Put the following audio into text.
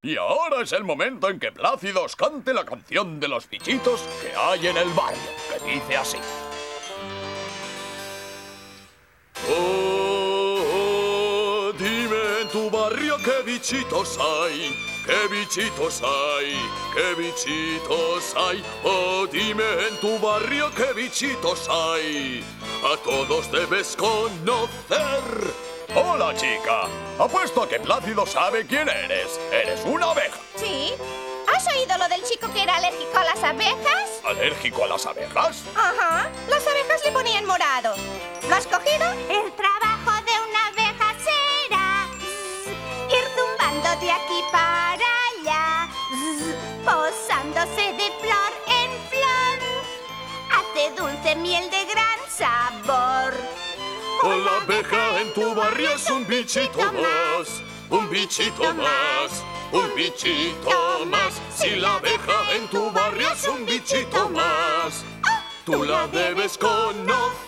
Y ahora es el momento en que Plácido os cante la canción de los bichitos que hay en el barrio, que dice así. Oh, dime en tu barrio qué bichitos hay, qué bichitos hay, qué bichitos hay. Oh, dime en tu barrio qué bichitos hay, a todos debes conocer. Hola, chica. Apuesto a que Plácido sabe quién eres. Eres una abeja. ¿Sí? ¿Has oído lo del chico que era alérgico a las abejas? ¿Alérgico a las abejas? Ajá. Las abejas le ponían morado. ¿Lo has cogido? El trabajo de una abeja será ir zumbando de aquí para allá, posándose de flor en flor. Hace dulce miel de gran sabor. La abeja en tu barrio es un bichito más, un bichito más, un bichito más. Si la abeja en tu barrio es un bichito más, tú la debes conocer.